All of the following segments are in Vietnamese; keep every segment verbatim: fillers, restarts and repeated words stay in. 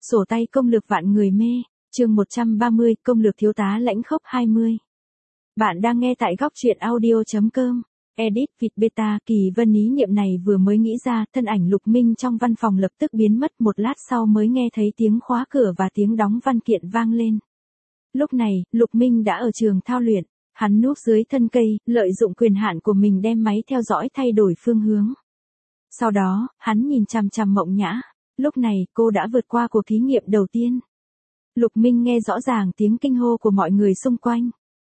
Sổ tay công lược vạn người mê, chương một trăm ba mươi, công lược thiếu tá lãnh khốc hai mươi. Bạn đang nghe tại góc truyện audio.com. Edit vịt beta. Kỳ Vân ý niệm này vừa mới nghĩ ra, thân ảnh Lục Minh trong văn phòng lập tức biến mất, một lát sau mới nghe thấy tiếng khóa cửa và tiếng đóng văn kiện vang lên. Lúc này, Lục Minh đã ở trường thao luyện, hắn núp dưới thân cây, lợi dụng quyền hạn của mình đem máy theo dõi thay đổi phương hướng. Sau đó, hắn nhìn chằm chằm Mộng Nhã. Lúc này, cô đã vượt qua cuộc thí nghiệm đầu tiên. Lục Minh nghe rõ ràng tiếng kinh hô của mọi người xung quanh.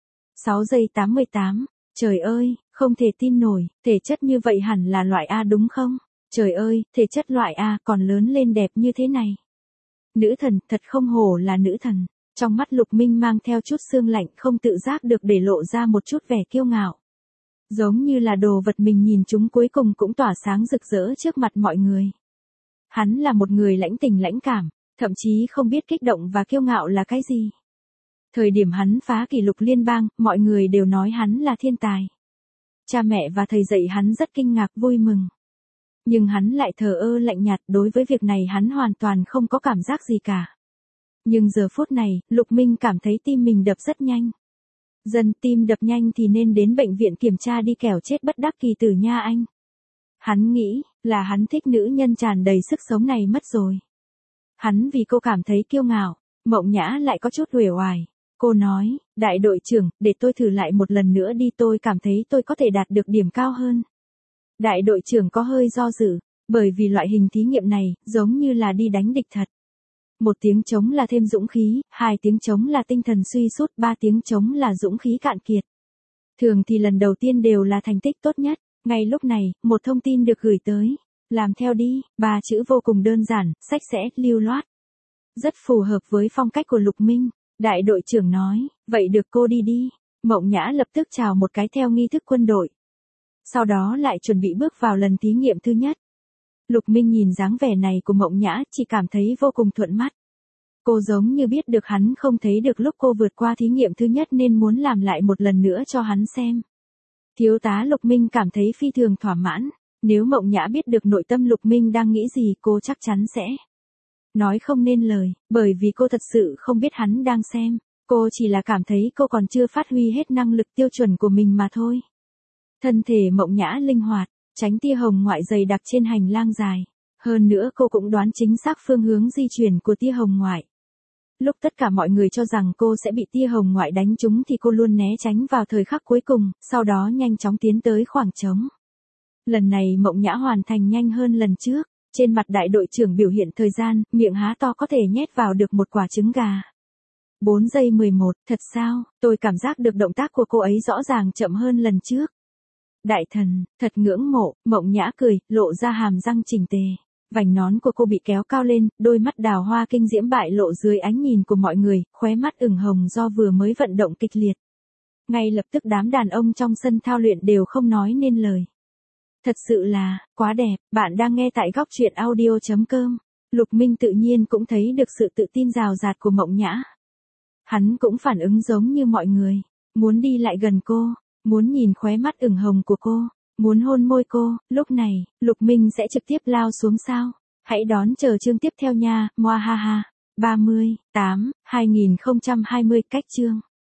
sáu giây tám mươi tám. Trời ơi, không thể tin nổi, thể chất như vậy hẳn là loại A đúng không? Trời ơi, thể chất loại A còn lớn lên đẹp như thế này. Nữ thần, thật không hổ là nữ thần. Trong mắt Lục Minh mang theo chút sương lạnh, không tự giác được để lộ ra một chút vẻ kiêu ngạo. Giống như là đồ vật mình nhìn chúng cuối cùng cũng tỏa sáng rực rỡ trước mặt mọi người. Hắn là một người lãnh tình lãnh cảm, thậm chí không biết kích động và kiêu ngạo là cái gì. Thời điểm hắn phá kỷ lục liên bang, mọi người đều nói hắn là thiên tài. Cha mẹ và thầy dạy hắn rất kinh ngạc vui mừng. Nhưng hắn lại thờ ơ lạnh nhạt, đối với việc này hắn hoàn toàn không có cảm giác gì cả. Nhưng giờ phút này, Lục Minh cảm thấy tim mình đập rất nhanh. Dân tim đập nhanh thì nên đến bệnh viện kiểm tra đi, kẻo chết bất đắc kỳ tử nha anh. Hắn nghĩ, là hắn thích nữ nhân tràn đầy sức sống này mất rồi. Hắn vì cô cảm thấy kiêu ngạo. Mộng Nhã lại có chút uể oải. Cô nói, đại đội trưởng, để tôi thử lại một lần nữa đi, tôi cảm thấy tôi có thể đạt được điểm cao hơn. Đại đội trưởng có hơi do dự, bởi vì loại hình thí nghiệm này, giống như là đi đánh địch thật. Một tiếng trống là thêm dũng khí, hai tiếng trống là tinh thần suy sút, ba tiếng trống là dũng khí cạn kiệt. Thường thì lần đầu tiên đều là thành tích tốt nhất. Ngay lúc này, một thông tin được gửi tới. Làm theo đi, ba chữ vô cùng đơn giản, sạch sẽ, lưu loát. Rất phù hợp với phong cách của Lục Minh. Đại đội trưởng nói, vậy được cô đi đi. Mộng Nhã lập tức chào một cái theo nghi thức quân đội. Sau đó lại chuẩn bị bước vào lần thí nghiệm thứ nhất. Lục Minh nhìn dáng vẻ này của Mộng Nhã chỉ cảm thấy vô cùng thuận mắt. Cô giống như biết được hắn không thấy được lúc cô vượt qua thí nghiệm thứ nhất nên muốn làm lại một lần nữa cho hắn xem. Thiếu tá Lục Minh cảm thấy phi thường thỏa mãn. Nếu Mộng Nhã biết được nội tâm Lục Minh đang nghĩ gì, cô chắc chắn sẽ nói không nên lời, bởi vì cô thật sự không biết hắn đang xem. Cô chỉ là cảm thấy cô còn chưa phát huy hết năng lực tiêu chuẩn của mình mà thôi. Thân thể Mộng Nhã linh hoạt, tránh tia hồng ngoại dày đặc trên hành lang dài. Hơn nữa cô cũng đoán chính xác phương hướng di chuyển của tia hồng ngoại. Lúc tất cả mọi người cho rằng cô sẽ bị tia hồng ngoại đánh trúng thì cô luôn né tránh vào thời khắc cuối cùng, sau đó nhanh chóng tiến tới khoảng trống. Lần này Mộng Nhã hoàn thành nhanh hơn lần trước. Trên mặt đại đội trưởng biểu hiện thời gian, miệng há to có thể nhét vào được một quả trứng gà. bốn giây mười một, thật sao, tôi cảm giác được động tác của cô ấy rõ ràng chậm hơn lần trước. Đại thần, thật ngưỡng mộ, Mộng Nhã cười, lộ ra hàm răng chỉnh tề. Vành nón của cô bị kéo cao lên, đôi mắt đào hoa kinh diễm bại lộ dưới ánh nhìn của mọi người, khóe mắt ửng hồng do vừa mới vận động kịch liệt. Ngay lập tức đám đàn ông trong sân thao luyện đều không nói nên lời. Thật sự là, quá đẹp. Bạn đang nghe tại góc truyện audio.com. Lục Minh tự nhiên cũng thấy được sự tự tin rào rạt của Mộng Nhã. Hắn cũng phản ứng giống như mọi người. Muốn đi lại gần cô, muốn nhìn khóe mắt ửng hồng của cô, muốn hôn môi cô. Lúc này, Lục Minh sẽ trực tiếp lao xuống sao. Hãy đón chờ chương tiếp theo nha, moa ha ha. ba mươi, tám, hai nghìn không trăm hai mươi cách chương.